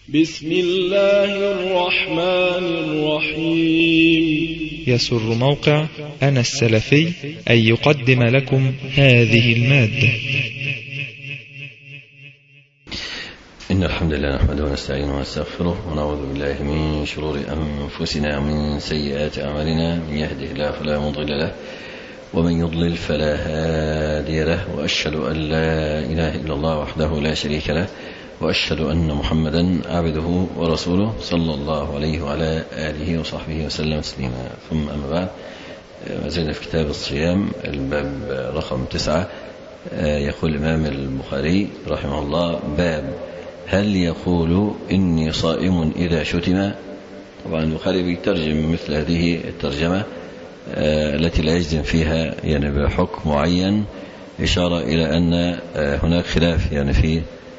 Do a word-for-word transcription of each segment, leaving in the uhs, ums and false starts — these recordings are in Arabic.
بسم الله الرحمن الرحيم. يسر موقع أنا السلفي أن يقدم لكم هذه المادة. إن الحمد لله نحمده ونستعينه ونستغفره ونعوذ بالله من شرور أنفسنا ومن سيئات أعمالنا، من يهده الله فلا مضل له ومن يضلل فلا هادي له، وأشهد أن لا إله إلا الله وحده لا شريك له، وأشهد أن محمدا عبده ورسوله صلى الله عليه وعلى آله وصحبه وسلم تسليما. ثم أما بعد، ما زلنا في كتاب الصيام الباب رقم تسعة. يقول الإمام البخاري رحمه الله: باب هل يقول إني صائم إذا شتم. طبعا البخاري بيترجم مثل هذه الترجمة التي لا يجزم فيها يعني بحكم معين، إشارة إلى أن هناك خلاف يعني في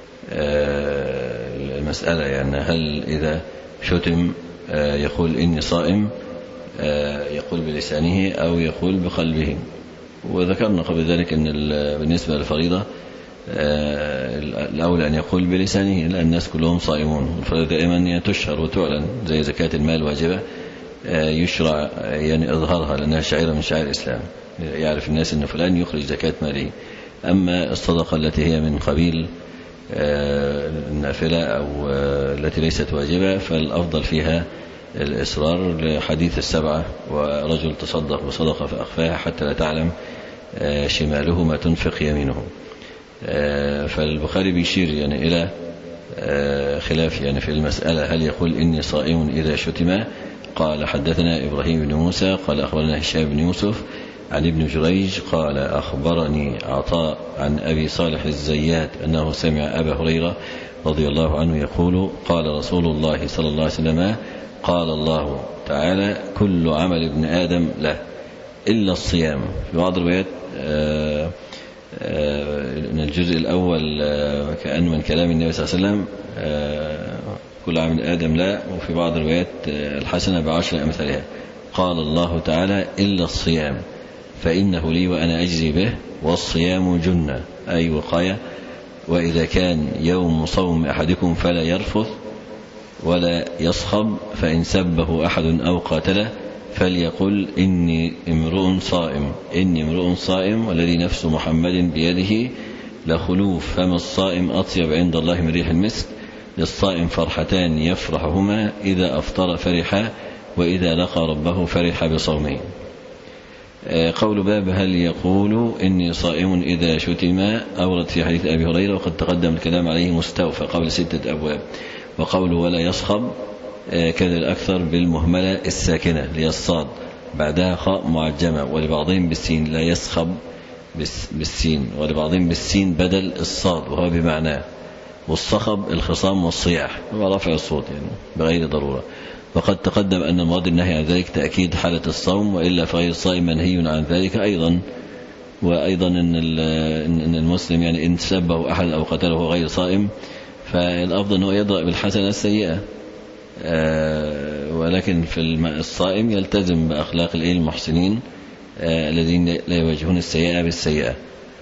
المسألة، يعني هل إذا شتم يقول إني صائم يقول بلسانه أو يقول بقلبه. وذكرنا قبل ذلك أن بالنسبة للفريضة الأولى أن يقول بلسانه، لأن الناس كلهم صائمون، والفريضة دائما تشهر وتعلن زي زكاة المال واجبة، يشرع يعني إظهارها لأنها شعيرة من شعائر الإسلام، يعرف الناس أن فلان يخرج زكاة ماله. أما الصدقة التي هي من قبيل النافلة أو التي ليست واجبة فالأفضل فيها الإصرار، لحديث السبعة: ورجل تصدق بصدقة فأخفاها حتى لا تعلم شماله ما تنفق يمينه. فالبخاري بيشير يعني إلى خلاف يعني في المسألة، هل يقول إني صائم إذا شتم. قال: حدثنا إبراهيم بن موسى قال أخبرنا هشام بن يوسف عن ابن جريج قال أخبرني عطاء عن أبي صالح الزيات أنه سمع أبا هريرة رضي الله عنه يقول: قال رسول الله صلى الله عليه وسلم: قال الله تعالى: كل عمل ابن آدم له إلا الصيام. في بعض الروايات من الجزء الأول كأن من كلام النبي صلى الله عليه وسلم كل عمل آدم لا، وفي بعض الروايات الحسنة بعشر أمثالها. قال الله تعالى: إلا الصيام فإنه لي وأنا أجزي به، والصيام جنة أي وقاية، وإذا كان يوم صوم أحدكم فلا يرفث ولا يصخب، فإن سبه أحد أو قاتله فليقل إني امرؤ صائم إني امرؤ صائم والذي نفس محمد بيده لخلوف فم الصائم أطيب عند الله من ريح المسك. للصائم فرحتان يفرحهما: إذا أفطر فرح، وإذا لقى ربه فرح بصومه. قول باب هل يقول إني صائم إذا شتم أورد في حديث أبي هريرة، وقد تقدم الكلام عليه مستوفى قبل ستة أبواب. وقوله ولا يصخب كذا الأكثر بالمهملة الساكنة ليصاد بعدها خاء معجمة، ولبعضهم بالسين لا يصخب بالسين، ولبعضهم بالسين بدل الصاد وهو بمعناه. والصخب الخصام والصياح ورفع الصوت يعني بغير ضرورة. وقد تقدم أن المراد النهي عن ذلك تأكيد حالة الصوم، وإلا فغير الصائم منهي عن ذلك أيضا. وأيضا إن المسلم يعني إن سبه أحد أو قتله غير صائم فالأفضل أنه يضرأ بالحسنة السيئة، ولكن في الصائم يلتزم بأخلاق المحسنين الذين لا يواجهون السيئة بالسيئة.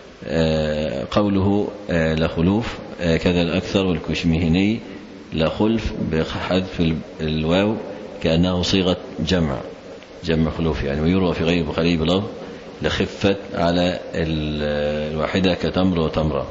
قوله لخلوف كذا الأكثر والكشمهني لخلف بحذف الواو كأنه صيغة جمع جمع خلوف يعني. ويروى في غير البخاري بلفظ لخفت على الواحدة كتمر وتمرة،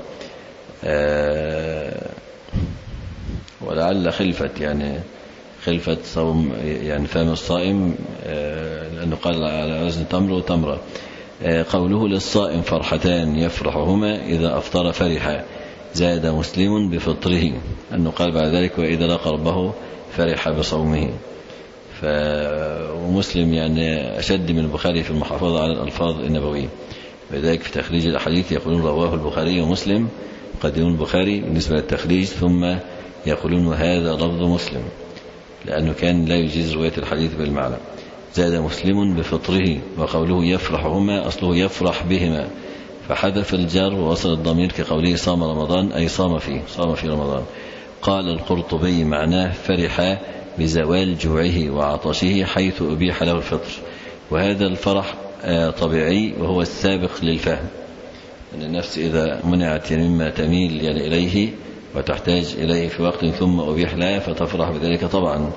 ولعل خلفت يعني خلفت صوم يعني فم الصائم، لأنه قال على وزن تمر وتمرة. قوله للصائم فرحتان يفرحهما: إذا أفطر فرح. زاد مسلم بفطره، أنه قال بعد ذلك: وإذا لقى ربه فرح بصومه. ومسلم يعني أشد من البخاري في المحافظة على الألفاظ النبوية، ولذلك في تخريج الأحاديث يقولون رواه البخاري ومسلم، يقدمون البخاري بالنسبة للتخريج ثم يقولون هذا لفظ مسلم، لأنه كان لا يجيز رواية الحديث بالمعنى. زاد مسلم بفطره. وقوله يفرحهما أصله يفرح بهما، فحذف الجر ووصل الضمير كقوله صام رمضان أي صام فيه صام في رمضان. قال القرطبي معناه فرح بزوال جوعه وعطشه حيث أبيح له الفطر. وهذا الفرح طبيعي وهو السابق للفهم، أن النفس إذا منعت يعني مما تميل يعني إليه وتحتاج إليه في وقت ثم أبيح لها فتفرح بذلك طبعا.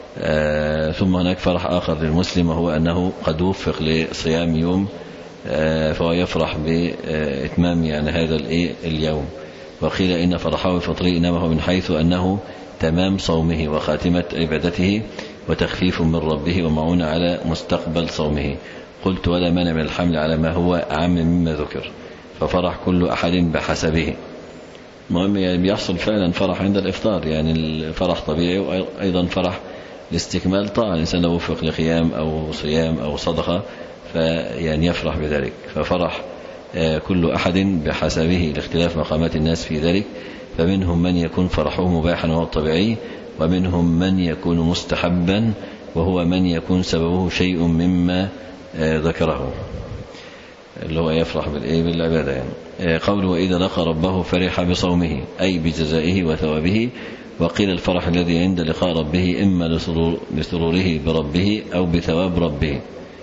آه ثم هناك فرح آخر للمسلم وهو أنه قد وفق لصيام يوم آه فهو يفرح بإتمام يعني هذا اليوم. وقيل إن فرحه بفطره إنما هو من حيث أنه تمام صومه وخاتمة عبادته وتخفيف من ربه ومعونة على مستقبل صومه. قلت ولا مانع من الحمل على ما هو عام مما ذكر، ففرح كل أحد بحسبه. مهم يعني بيحصل فعلا فرح عند الإفطار، يعني الفرح طبيعي وأيضا فرح لاستكمال طاعة. الإنسان لو وفق لقيام أو صيام أو صدقة فيعني يفرح بذلك. ففرح كل أحد بحسبه لاختلاف مقامات الناس في ذلك، فمنهم من يكون فرحه مباحا وهو الطبيعي، ومنهم من يكون مستحبا وهو من يكون سببه شيء مما ذكره اللي هو يفرح بالعبادة يعني. قوله وإذا لقى ربه فرح بصومه أي بجزائه وثوابه. وقيل الفرح الذي عند لقاء ربه إما لسروره بربه أو بثواب ربه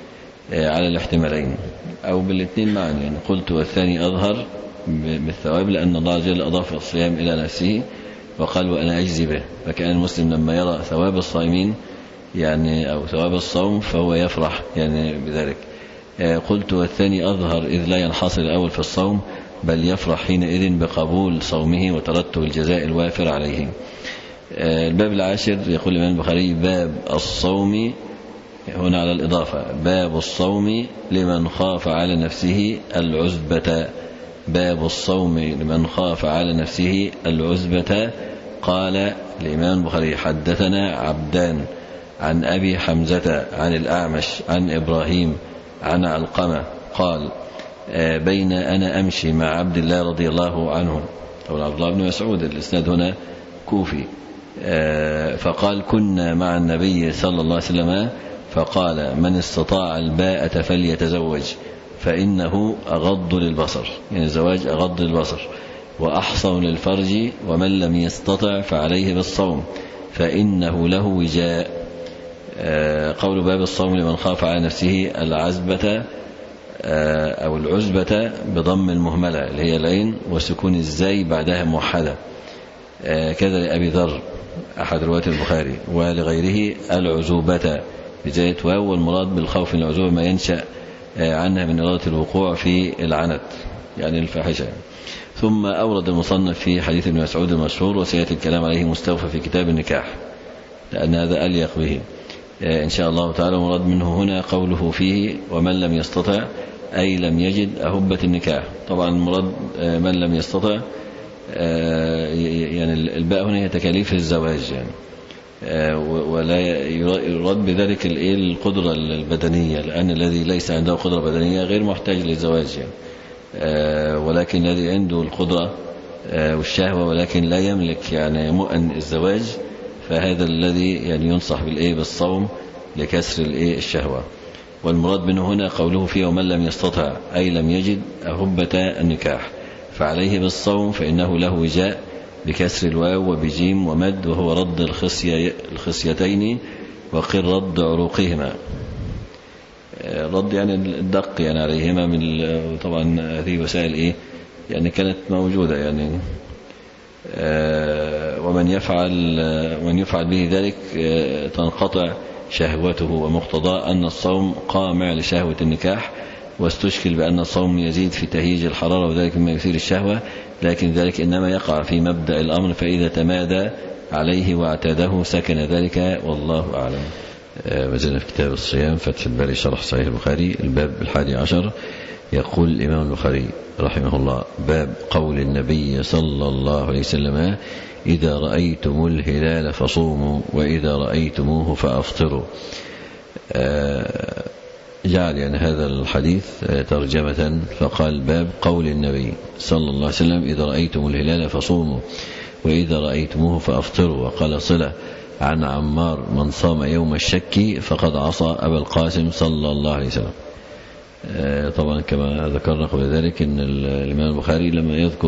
على الاحتمالين أو بالاثنين معا يعني. قلت والثاني أظهر بالثواب لأن الله جل أضاف الصيام إلى نفسه وقال وأنا أجزي به، فكان المسلم لما يرى ثواب الصائمين يعني أو ثواب الصوم فهو يفرح يعني بذلك. قلت والثاني أظهر إذ لا ينحصر الأول في الصوم بل يفرح حينئذ بقبول صومه وترتب الجزاء الوافر عليه. الباب العاشر يقول الإمام البخاري باب الصوم، هنا على الإضافة، باب الصوم لمن خاف على نفسه العزبة. باب الصوم لمن خاف على نفسه العزبة. قال الإمام البخاري حدثنا عبدان عن أبي حمزة عن الأعمش عن إبراهيم عن علقمة قال بين أنا أمشي مع عبد الله رضي الله عنه، طبعا عبد الله بن مسعود، الإسناد هنا كوفي، فقال كنا مع النبي صلى الله عليه وسلم فقال من استطاع الباءة فليتزوج فإنه أغض للبصر، يعني الزواج أغض للبصر وأحصن للفرج، ومن لم يستطع فعليه بالصوم فإنه له وجاء. قول باب الصوم لمن خاف على نفسه العزبة أو العزبة بضم المهملة اللي هي العين وسكون الزاي بعدها موحدة، كذا لأبي ذر أحد رواة البخاري، ولغيره العزوبة بزاية واو، والمراد بالخوف من العزوبة ما ينشأ عنها من إرادة الوقوع في العنت يعني الفاحشة. ثم أورد المصنف في حديث ابن مسعود المشهور وسيأتي الكلام عليه مستوفى في كتاب النكاح لأن هذا أليق به إن شاء الله تعالى. مراد منه هنا قوله فيه ومن لم يستطع أي لم يجد أهبة النكاح. طبعا المراد من لم يستطع يعني الباء هنا هي تكاليف الزواج يعني، ولا يراد بذلك القدرة البدنية، لأن الذي ليس عنده قدرة بدنية غير محتاج للزواج يعني. ولكن الذي عنده القدرة والشهوة ولكن لا يملك يعني مؤن الزواج فهذا الذي يعني ينصح بالإيه بالصوم لكسر الإيه الشهوة. والمراد منه هنا قوله فيه ومن لم يستطع أي لم يجد أهبة النكاح فعليه بالصوم فإنه له وجاء بكسر الواو وبجيم ومد، وهو رد الخصية الخصيتين وقل رد عروقهما، رد يعني الدق يعني عليهما من طبعا هذه وسائل إيه يعني كانت موجودة يعني. ومن يفعل ومن يفعل به ذلك تنقطع شهوته، ومقتضى أن الصوم قامع لشهوة النكاح، واستشكل بأن الصوم يزيد في تهيج الحرارة وذلك مما يثير الشهوة، لكن ذلك إنما يقع في مبدأ الأمر، فإذا تمادى عليه واعتاده سكن ذلك والله أعلم. وزلنا في كتاب الصيام فتح الباري شرح صحيح البخاري الباب الحادي عشر. يقول الإمام البخاري رحمه الله باب قول النبي صلى الله عليه وسلم إذا رأيتم الهلال فصوموا وإذا رأيتموه فأفطروا. جعل يعني هذا الحديث ترجمة فقال باب قول النبي صلى الله عليه وسلم إذا رأيتم الهلال فصوموا وإذا رأيتموه فأفطروا. وقال صلة عن عمار من صام يوم الشك فقد عصى أبا القاسم صلى الله عليه وسلم. طبعا كما ذكرنا قبل ذلك أن الإمام البخاري لما يذكر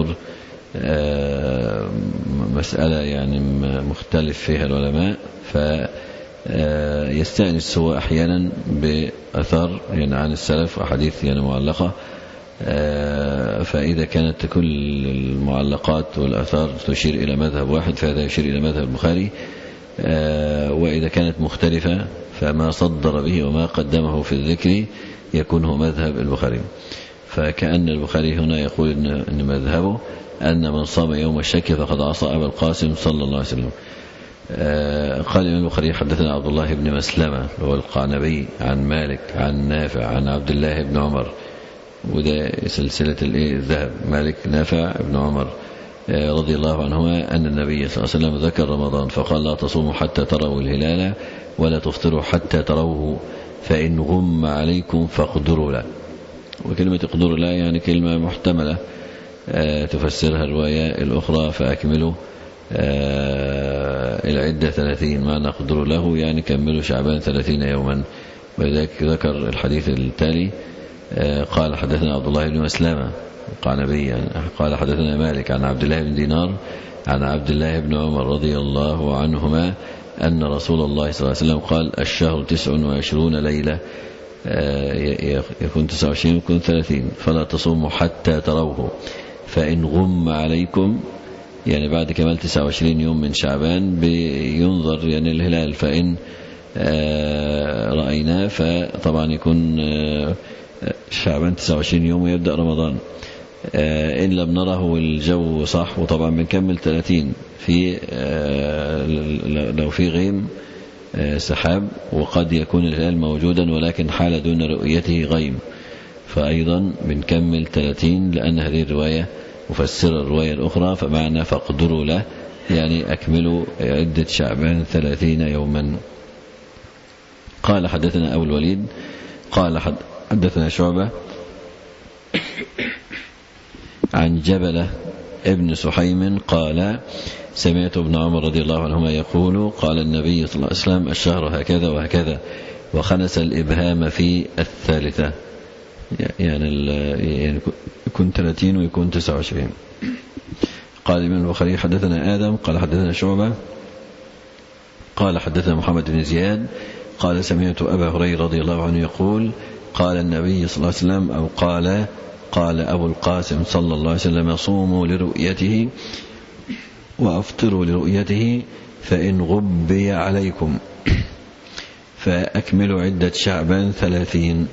مسألة يعني مختلف فيها العلماء فيستأنس هو أحيانا بأثر يعني عن السلف وحديث يعني معلقة فإذا كانت كل المعلقات والآثار تشير إلى مذهب واحد فهذا يشير إلى مذهب البخاري، وإذا كانت مختلفة فما صدر به وما قدمه في الذكر يكون هو مذهب البخاري. فكأن البخاري هنا يقول إن مذهبه أن من صام يوم الشك فقد عصى أبا القاسم صلى الله عليه وسلم. قال الإمام البخاري حدثنا عبد الله بن مسلمة هو القعنبي عن مالك عن نافع عن عبد الله بن عمر، وده سلسلة الذهب، مالك نافع بن عمر رضي الله عنهما أن النبي صلى الله عليه وسلم ذكر رمضان فقال لا تصوموا حتى تروا الهلال ولا تفطروا حتى تروه فإن غم عليكم فاقدروا له. وكلمة اقدروا له يعني كلمة محتملة تفسرها الرواية الأخرى فأكملوا العدة ثلاثين، ما نقدر له يعني كملوا شعبان ثلاثين يوما. ولذلك ذكر الحديث التالي قال حدثنا عبد الله بن مسلمة القعنبي قال حدثنا مالك عن عبد الله بن دينار عن عبد الله بن عمر رضي الله عنهما أن رسول الله صلى الله عليه وسلم قال الشهر تسع وعشرون ليلة، يكون تسع وعشرين يكون ثلاثين، فلا تصوموا حتى تروه فإن غم عليكم، يعني بعد كمال تسع وعشرين يوم من شعبان بينظر يعني الهلال، فإن رأيناه فطبعا يكون شعبان تسع وعشرين يوم ويبدأ رمضان. إن لم نره الجو صح، وطبعا بنكمل ثلاثين في لو في غيم سحاب، وقد يكون الهلال موجودا ولكن حال دون رؤيته غيم، فأيضا بنكمل ثلاثين لأن هذه الرواية مفسر الرواية الأخرى، فمعنى فاقدروا له يعني أكملوا عدة شعبان ثلاثين يوما. قال حدثنا أبو الوليد قال حدثنا شعبة عن جبلة ابن سحيم قال سمعت ابن عمر رضي الله عنهما يقول قال النبي صلى الله عليه وسلم الشهر هكذا وهكذا، وخنس الإبهام في الثالثة، يعني يكون ثلاثين ويكون تسعة وعشرين. قال الإمام البخاري حدثنا آدم قال حدثنا شعبة قال حدثنا محمد بن زياد قال سمعت أبا هريرة رضي الله عنه يقول قال النبي صلى الله عليه وسلم أو قال قال أبو القاسم صلى الله عليه وسلم صوموا لرؤيته وأفطروا لرؤيته فإن غبي عليكم فأكملوا عدة شعبان ثلاثين.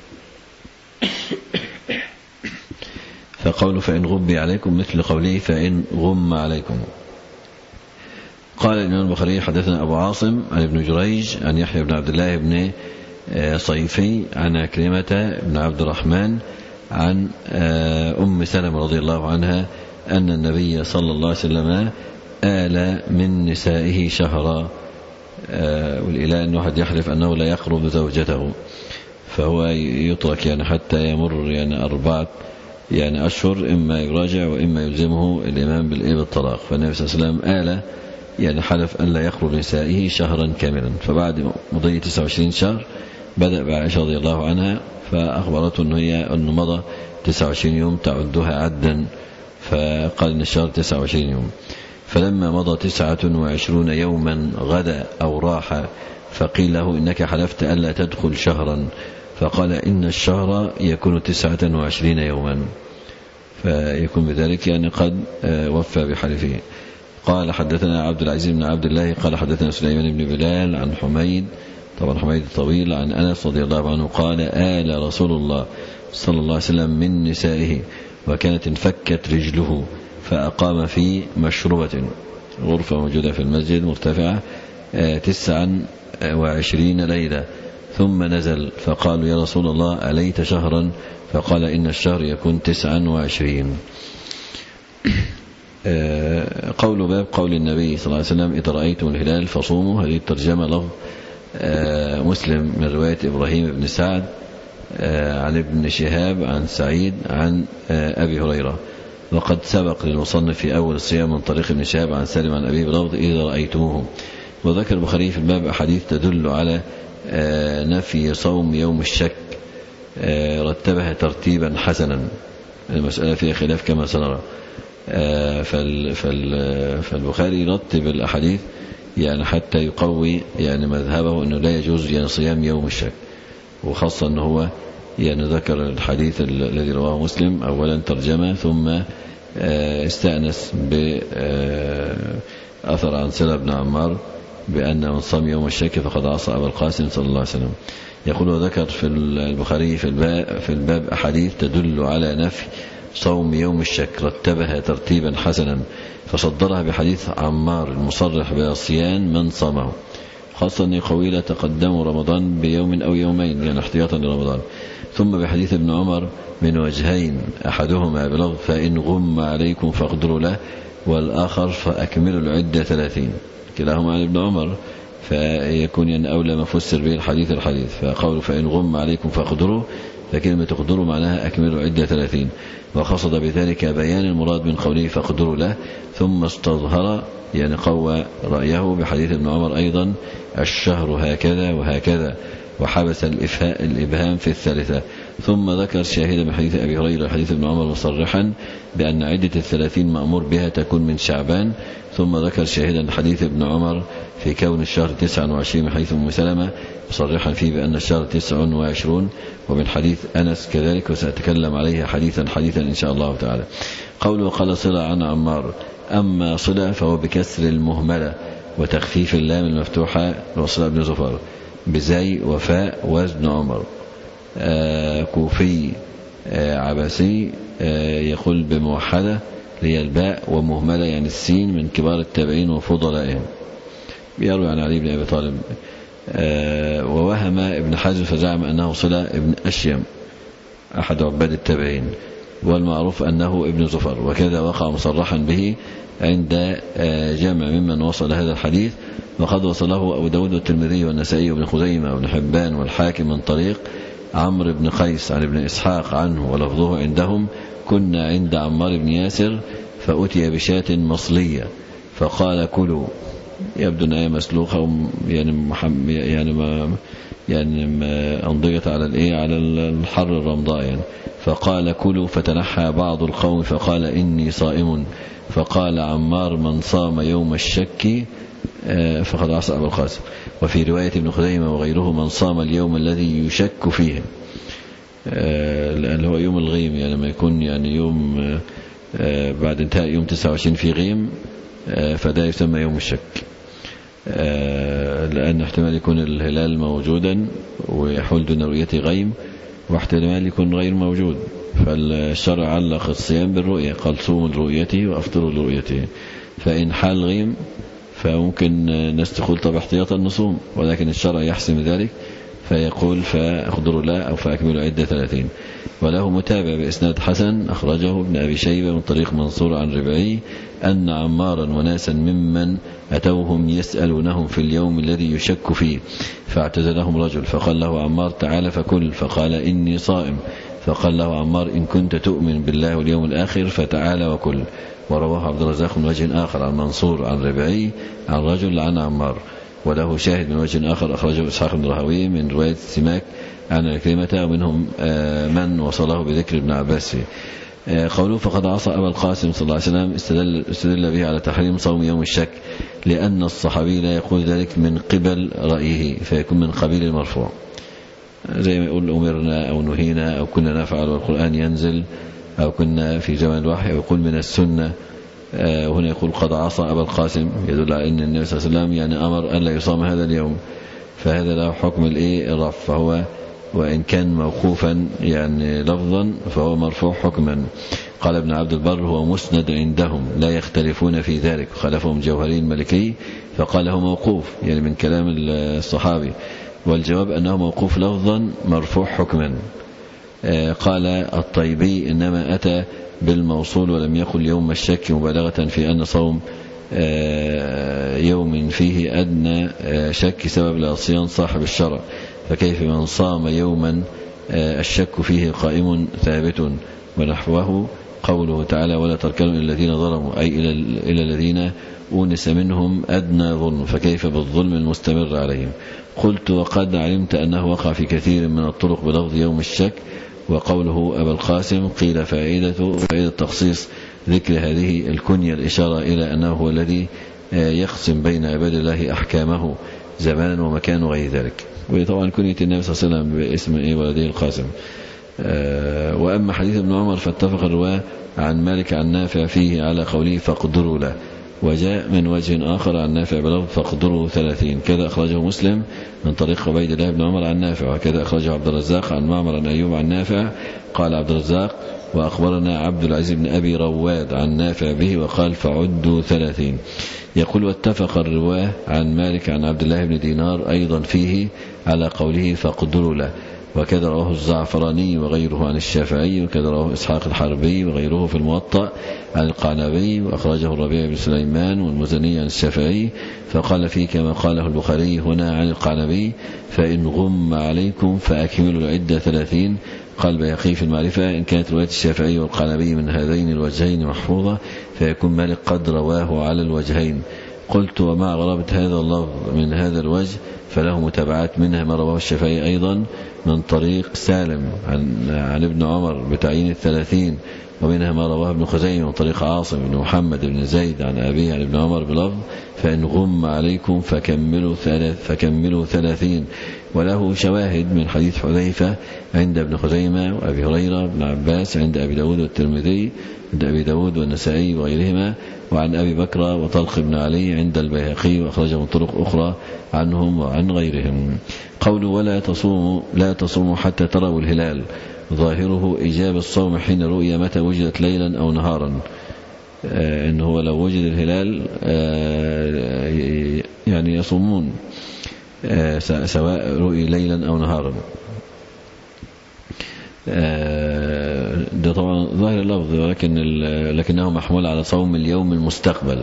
فقول فإن غبي عليكم مثل قوله فإن غم عليكم. قال الإمام البخاري حدثنا أبو عاصم عن ابن جريج عن يحيى بن عبد الله بن صيفي عن كلمة بن عبد الرحمن عن أم سلمة رضي الله عنها أن النبي صلى الله عليه وسلم آل من نسائه شهرا، والإله أن واحد يحلف أنه لا يقرب زوجته فهو يترك يعني حتى يمر يعني أربعة يعني أشهر، إما يراجع وإما يلزمه الإمام بالطلاق. فالنبي صلى الله عليه وسلم آل يعني حلف أن لا يقرب نسائه شهرا كاملا، فبعد مضي تسعة وعشرين شهر بدأ بعائشة رضي الله عنها فأخبرته أنه هي أنه مضى تسعة وعشرين يوم تعدها عدا، فقال إن الشهر تسعة وعشرين يوم. فلما مضى تسعة وعشرون يوما غدا أو راح فقيل له إنك حلفت ألا تدخل شهرا، فقال إن الشهر يكون تسعة وعشرين يوما، فيكون بذلك يعني قد وفى بحلفه. قال حدثنا عبد العزيز بن عبد الله قال حدثنا سليمان بن بلال عن حميد، طبعا حميد الطويل، عن أنس رضي الله عنه قال آل رسول الله صلى الله عليه وسلم من نسائه وكانت انفكت رجله فأقام في مشروبة، غرفة موجودة في المسجد مرتفعة، تسعا وعشرين ليلة، ثم نزل فقالوا يا رسول الله أليت شهرا؟ فقال إن الشهر يكون تسعا وعشرين. قول باب قول النبي صلى الله عليه وسلم إذا رأيتم الهلال فصوموا، هذه الترجمة لفظ مسلم من رواية إبراهيم بن سعد عن ابن شهاب عن سعيد عن أبي هريرة، وقد سبق للمصنف في أول الصيام من طريق ابن شهاب عن سالم عن أبي بلفظ إذا رأيتموه. وذكر البخاري في الباب أحاديث تدل على نفي صوم يوم الشك، رتبها ترتيبا حسنا، المسألة فيها خلاف كما سنرى. فالبخاري يرتب الأحاديث يعني حتى يقوي يعني مذهبه أنه لا يجوز يعني صيام يوم الشك، وخاصة أنه هو يعني ذكر الحديث الذي رواه مسلم أولا ترجمة، ثم استأنس بأثر عن سلة بن عمار بأن من صام يوم الشك فقد عصى أبا القاسم صلى الله عليه وسلم. يقول وذكر في البخاري في الباب, في الباب أحاديث تدل على نفي صوم يوم الشك، رتبها ترتيبا حسنا فصدرها بحديث عمار المصرح بصيام من صامه، خاصة أن يقوي لا تقدم رمضان بيوم أو يومين يعني احتياطا لرمضان. ثم بحديث ابن عمر من وجهين، أحدهما بلفظ فإن غم عليكم فاقدروا له، والآخر فأكملوا العدة ثلاثين، كلاهما عن ابن عمر، فيكون يعني أولى ما فسر به الحديث الحديث. فقول فإن غم عليكم فاقدروا، فكلمة تقدروا معناها أكملوا عدة ثلاثين، وقصد بذلك بيان المراد من قوله فاقدروا له، ثم استظهر يعني قوى رأيه بحديث ابن عمر أيضا الشهر هكذا وهكذا، وحبس الإفهاء الإبهام في الثالثة. ثم ذكر شاهدا من حديث أبي هريرة حديث ابن عمر مصرحا بأن عدة الثلاثين مأمور بها تكون من شعبان. ثم ذكر شاهدا حديث ابن عمر في كون الشهر تسعة وعشرين من حديث أم سلمة مصرحا فيه بأن الشهر تسع وعشرون، ومن حديث أنس كذلك، وسأتكلم عليها حديثا حديثا إن شاء الله تعالى. قوله وقال صلة عن عمار، أما صلة فهو بكسر المهملة وتخفيف اللام المفتوحة وصلة بن زفر بزي وفاء وزن عمر. آه كوفي آه عباسي آه يقول بموحدة هي الباء ومهملة يعني السين من كبار التابعين وفضلائهم. بيروي عن علي بن أبي طالب. آه ووهم ابن حجر فزعم أنه صلة ابن أشيم أحد عباد التابعين، والمعروف أنه ابن زفر، وكذا وقع مصرحا به عند جمع ممن وصل هذا الحديث، وقد وصله أبو داود والترمذي والنسائي وابن خزيمة وابن حبان والحاكم من طريق عمرو بن قيس عن ابن إسحاق عنه، ولفظه عندهم كنا عند عمار بن ياسر فأتي بشاة مصلية فقال كلوا، يبدو أنها مسلوخة يعني محم يعني ما يعني ما أنضجت على الإيه على الحر الرمضاء يعني، فقال كلوا، فتنحى بعض القوم فقال إني صائم، فقال عمار من صام يوم الشك فقد عصى أبا القاسم. وفي رواية ابن خزيمة وغيره من صام اليوم الذي يشك فيه، لأن هو يوم الغيم يعني ما يكون يعني يوم بعد انتهاء يوم تسعة وعشرين في غيم، فده يسمى يوم الشك، لأن احتمال يكون الهلال موجودا ويحول دون رؤيته غيم، واحتمال يكون غير موجود، فالشرع علق الصيام بالرؤية، قال صوموا لرؤيته وافطروا لرؤيته. فإن حال غيم فممكن ناس تقول طب احتياطا نصوم، ولكن الشرع يحسم ذلك فيقول فاقدروا لا أو فأكملوا عدة ثلاثين. وله متابع بإسناد حسن أخرجه ابن أبي شيبة من طريق منصور عن ربعي أن عمارا وناسا ممن أتوهم يسألونهم في اليوم الذي يشك فيه، فاعتزلهم رجل فقال له عمار تعالى فكل، فقال إني صائم، فقال له عمار إن كنت تؤمن بالله واليوم الآخر فتعالى وكل. ورواه عبد الرزاق من وجه آخر عن منصور عن ربعي عن رجل عن عمار، وله شاهد من وجه آخر أخرجه إسحاق بن راهويه من رواية سماك عن عكرمة، ومنهم من وصله بذكر ابن عباس. قوله فقد عصى أبا القاسم صلى الله عليه وسلم استدل, استدل به على تحريم صوم يوم الشك، لأن الصحابي لا يقول ذلك من قبل رأيه فيكون من قبيل المرفوع، زي ما يقول أمرنا أو نهينا أو كنا نفعل والقرآن ينزل أو كنا في زمن الوحي، أو يقول من السنة. هنا يقول قد عصى أبا القاسم يدل على أن النبي صلى الله عليه وسلم يعني أمر أن لا يصام هذا اليوم، فهذا له حكم الإيه الرفع، فهو وإن كان موقوفا يعني لفظا فهو مرفوع حكما. قال ابن عبد البر هو مسند عندهم لا يختلفون في ذلك، خلفهم جوهري الملكي فقال هو موقوف يعني من كلام الصحابي، والجواب أنه موقوف لفظا مرفوع حكما. قال الطيبي إنما أتى بالموصول ولم يقل يوم الشك مبالغة في أن صوم يوم فيه أدنى شك سبب لعصيان صاحب الشرع، فكيف من صام يوما الشك فيه قائم ثابت. ونحوه قوله تعالى ولا تركنوا إلى الذين ظلموا أي إلى الذين أونس منهم أدنى ظلم، فكيف بالظلم المستمر عليهم. قلت وقد علمت أنه وقع في كثير من الطرق بلفظ يوم الشك. وقوله أبا القاسم قيل فائدة فائدة تخصيص ذكر هذه الكنية الإشارة إلى أنه هو الذي يقسم بين عباد الله أحكامه زمانا ومكان وغير ذلك. وطبعا كنية النبي صلى الله عليه وسلم باسم إيه ولده القاسم. وأما حديث ابن عمر فاتفق الرواة عن مالك عن نافع فيه على قوله فاقدروا له، وجاء من وجه آخر عن نافع بلفظ فاقدروا ثلاثين، كذا أخرجه مسلم من طريق عبيد الله بن عمر عن نافع، وكذا أخرجه عبد الرزاق عن معمر عن أيوب عن نافع. قال عبد الرزاق وأخبرنا عبد العزيز بن أبي رواد عن نافع به وقال فعدوا ثلاثين. يقول واتفق الرواه عن مالك عن عبد الله بن دينار أيضا فيه على قوله فاقدروا له، وكذا رواه الزعفراني وغيره عن الشافعي، وكذا رواه إسحاق الحربي وغيره في الموطأ عن القعنبي، وأخرجه الربيع بن سليمان والمزني عن الشافعي، فقال فيه كما قاله البخاري هنا عن القعنبي فإن غم عليكم فأكملوا العدة ثلاثين. قال البيهقي في المعرفة إن كانت رواية الشافعي والقعنبي من هذين الوجهين محفوظة فيكون مالك قد رواه على الوجهين. قلت ومع غرابة هذا اللفظ من هذا الوجه فله متابعات، منها ما رواه الشافعي أيضا من طريق سالم عن, عن ابن عمر بتعيين الثلاثين، ومنها ما رواه ابن خزيمة من طريق عاصم بن محمد بن زيد عن أبيه عن ابن عمر بلفظ فإن غم عليكم فكملوا, ثلاث فكملوا ثلاثين. وله شواهد من حديث حذيفة عند ابن خزيمة وأبي هريرة بن عباس عند أبي داود والترمذي عند أبي داود والنسائي وغيرهما، وعن أبي بكر وطلق بن علي عند البيهقي وأخرجه من طرق أخرى عنهم وعن غيرهم. قوله ولا تصوموا لا تصوموا حتى تروا الهلال ظاهره إيجاب الصوم حين رؤيا متى وجدت ليلا أو نهارا، آه إن هو لو وجد الهلال آه يعني يصومون آه سواء رؤي ليلا أو نهارا. آه ده طبعا ظاهر اللفظ، ولكن لكنه محمول على صوم اليوم المستقبل،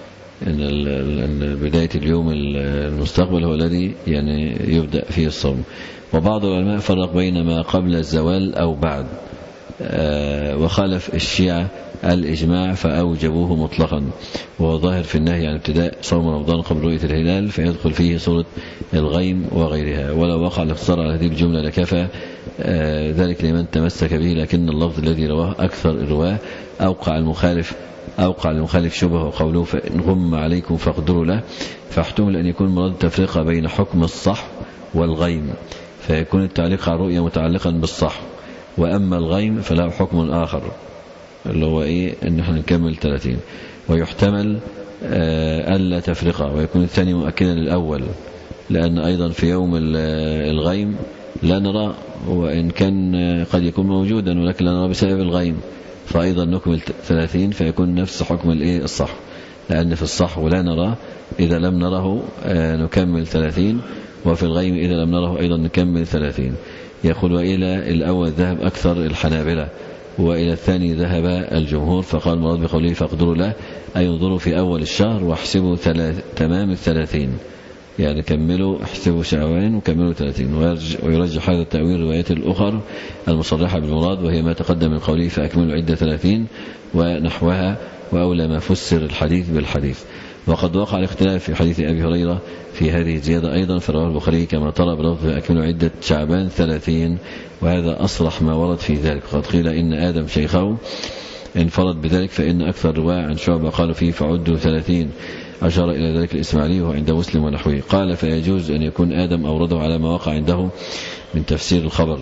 إن بداية اليوم المستقبل هو الذي يعني يبدأ فيه الصوم. وبعض العلماء فرق بين ما قبل الزوال أو بعد، وخالف الشيعة الإجماع فأوجبوه مطلقا، وهو ظاهر في النهي عن ابتداء صوم رمضان قبل رؤية الهلال فيدخل فيه سورة الغيم وغيرها. ولو وقع الاقتصار على هذه الجملة لكفى ذلك لمن تمسك به، لكن اللفظ الذي رواه أكثر الرواه أوقع المخالف أوقع المخالف شبه، وقوله فإن غم عليكم فاقدروا له فاحتمل أن يكون مراد التفرقة بين حكم الصح والغيم، فيكون التعليق على الرؤية متعلقا بالصح، وأما الغيم فله حكم آخر اللي هو إيه إن احنا نكمل ثلاثين. ويحتمل آه ألا تفرقة، ويكون الثاني مؤكدا للأول، لأن أيضا في يوم الغيم لا نرى، وإن كان قد يكون موجودا ولكن لا نرى بسبب الغيم، فأيضا نكمل ثلاثين فيكون نفس حكم الإيه الصح، لأن في الصح ولا نرى إذا لم نره آه نكمل ثلاثين، وفي الغيم إذا لم نره أيضا نكمل ثلاثين. يقول وإلى الأول ذهب أكثر الحنابلة، وإلى الثاني ذهب الجمهور، فقال مراد بقوله فاقدروا له أي انظروا في أول الشهر واحسبوا تمام الثلاثين، يعني كملوا احسبوا شعبان وكملوا ثلاثين. ويرجح هذا التأويل روايات الأخر المصرحة بالمراد، وهي ما تقدم من قوله فأكملوا عدة ثلاثين ونحوها، وأولى ما فسر الحديث بالحديث. وقد وقع الاختلاف في حديث أبي هريرة في هذه الزيادة أيضا، فرواه البخاري كما ترى بلفظ فأكملوا عدة شعبان ثلاثين، وهذا أصرح ما ورد في ذلك. قد قيل إن آدم شيخه انفرد بذلك، فإن أكثر رواة عن شعبة قالوا فيه فعدوا ثلاثين، أشار إلى ذلك الإسماعيلي وهو عند مسلم ونحوه. قال فيجوز أن يكون آدم أورده على ما وقع عنده من تفسير الخبر.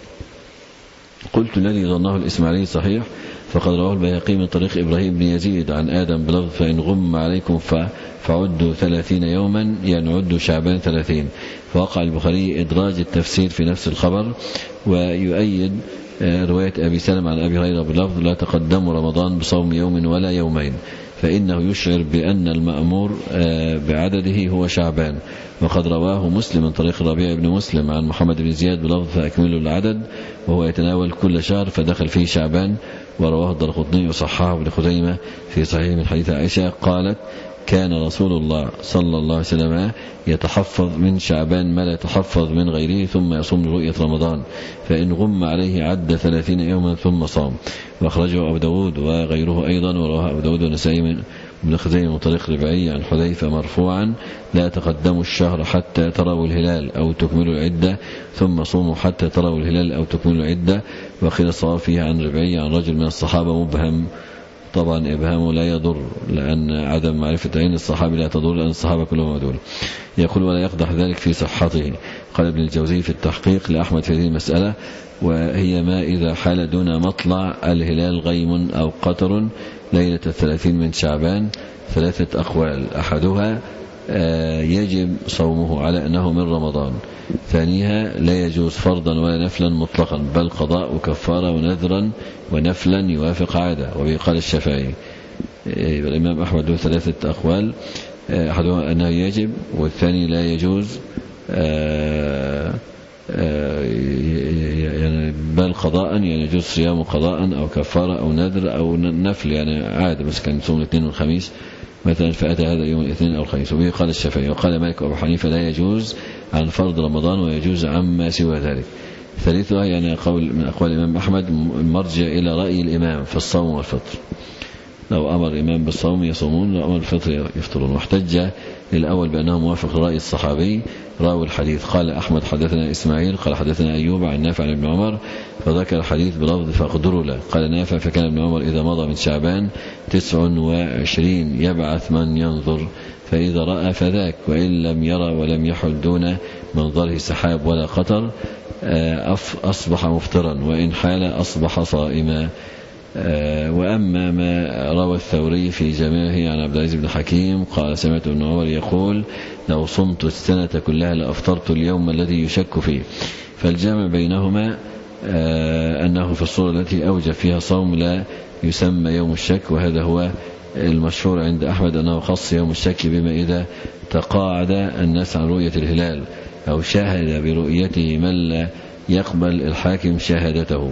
قلت الذي ظنه الإسماعيلي صحيح، فقد رواه البيهقي من طريق إبراهيم بن يزيد عن آدم بلفظ فإن غم عليكم فعدوا ثلاثين يوما، يعني عدوا شعبان ثلاثين. فوقع البخاري إدراج التفسير في نفس الخبر، ويؤيد رواية أبي سلم عن أبي هريرة بلفظ لا تقدموا رمضان بصوم يوم ولا يومين، فإنه يشعر بأن المأمور بعدده هو شعبان. وقد رواه مسلم من طريق الربيع بن مسلم عن محمد بن زياد بلفظ فأكملوا العدد، وهو يتناول كل شهر فدخل فيه شعبان. ورواه الدرقطني وصححه ابن خزيمة في صحيح من حديث عائشة قالت كان رسول الله صلى الله عليه وسلم يتحفظ من شعبان ما لا يتحفظ من غيره، ثم يصوم لرؤية رمضان، فإن غم عليه عد ثلاثين يوما ثم صام. وأخرجه أبو داود وغيره أيضا، ورواه أبو داود والنسائي من ابن خزيمة من طريق ربعي عن حذيفة مرفوعا لا تقدموا الشهر حتى تروا الهلال أو تكملوا العدة، ثم صوموا حتى تروا الهلال أو تكملوا العدة. وقيل الصواب فيه عن ربعي عن رجل من الصحابة مبهم، طبعا إبهامه لا يضر، لأن عدم معرفة عين الصحابة لا تضر، لأن الصحابة كلهم عدول. يقول ولا يقدح ذلك في صحته. قال ابن الجوزي في التحقيق لأحمد في هذه المسألة: وهي ما إذا حال دون مطلع الهلال غيم أو قطر ليلة الثلاثين من شعبان. ثلاثة أقوال: أحدها يجب صومه على أنه من رمضان. ثانيها: لا يجوز فرضا ولا نفلا مطلقا، بل قضاء وكفارة ونذرا ونفلا يوافق عادة، وبه قال الشافعي. الإمام أحمد له ثلاثة أقوال: أحدها أنه يجب، والثاني لا يجوز، يعني بل قضاء، يعني يجوز صيام قضاء أو كفارة أو نذر أو نفل، يعني عادة، بس كان يصوم الاثنين والخميس مثلا، فأتى هذا يوم الاثنين أو الخميس. وبه قال الشافعي. وقال مالك وأبو حنيفة: لا يجوز عن فرض رمضان ويجوز عما سوى ذلك. ثالثها يعني قول من أقوال الإمام أحمد المرجع إلى رأي الإمام في الصوم والفطر، لو أمر الإمام بالصوم يصومون، لو أمر بالفطر يفطرون. واحتج للأول بأنه موافق رأي الصحابي راوي الحديث. قال أحمد: حدثنا إسماعيل قال حدثنا أيوب عن نافع عن ابن عمر، فذكر الحديث بلفظ فاقدروا له. قال نافع: فكان ابن عمر إذا مضى من شعبان تسع وعشرين يبعث من ينظر، فإذا رأى فذاك، وإن لم يرى ولم يحل دون منظره سحاب ولا قطر أصبح مفطرا، وإن حال أصبح صائما. وأما ما روى الثوري في جميعه عن عبد العزيز بن حكيم قال: سمعت ابن عمر يقول: لو صمت السنة كلها لأفطرت اليوم الذي يشك فيه. فالجامع بينهما أنه في الصورة التي أوجب فيها صوم لا يسمى يوم الشك، وهذا هو المشهور عند أحمد أنه خص يوم الشك بما إذا تقاعد الناس عن رؤية الهلال أو شاهد برؤيته من لا يقبل الحاكم شهادته،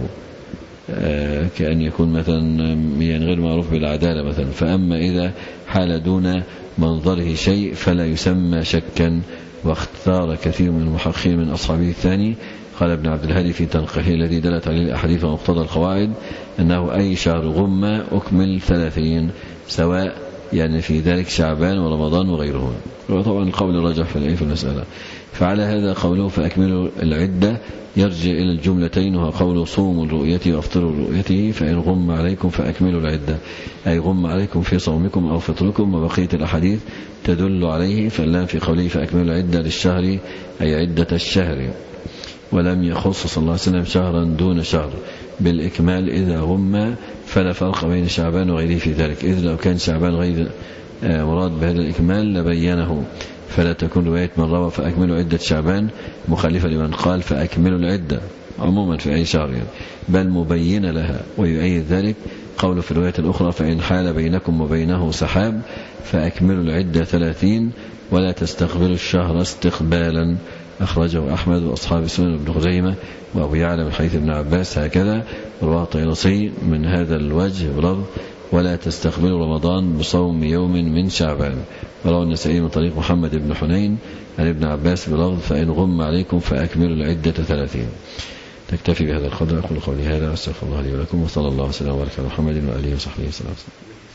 كأن يكون مثلا يعني غير معروف بالعدالة مثلا. فأما إذا حال دون منظره شيء فلا يسمى شكا. واختار كثير من المحققين من أصحابه الثاني. قال ابن عبد الهادي في تنقيحه الذي دلت عليه الأحاديث ومقتضى القواعد أنه أي شهر غمة أكمل ثلاثين، سواء يعني في ذلك شعبان ورمضان وغيرهما. وطبعا القول الراجح في المسألة. فعلى هذا قوله فأكملوا العدة يرجع إلى الجملتين، وهو قول صوموا رؤيته وافطروا رؤيته، فإن غم عليكم فأكملوا العدة، أي غم عليكم في صومكم أو فطركم. وبقية الأحاديث تدل عليه، فاللام في قوله فأكملوا العدة للشهر أي عدة الشهر، ولم يخص صلى الله عليه وسلم شهرا دون شهر بالإكمال إذا غم، فلا فرق بين شعبان وغيره في ذلك، إذ لو كان شعبان غير مراد بهذا الإكمال لبينه، فلا تكون رواية من روى فأكملوا عدة شعبان مخالفة لمن قال فأكملوا العدة عموما في أي شهر يعني، بل مبين لها. ويؤيد ذلك قول في الرواية الأخرى فإن حال بينكم وبينه سحاب فأكملوا العدة ثلاثين ولا تستقبلوا الشهر استقبالا. أخرجه أحمد وأصحاب السنن ابن خزيمة وأبو يعلى من حديث ابن عباس هكذا. رواه الطيالسي من هذا الوجه بلفظ ولا تستقبلوا رمضان بصوم يوم من شعبان. وروى النسائي من طريق محمد بن حنين عن ابن عباس بلفظ فإن غم عليكم فأكملوا العدة ثلاثين. تكتفي بهذا القدر. أقول قولي هذا، أستغفر الله لي ولكم، وصلى الله وسلم وبارك على محمد وآله وصحبه وسلم.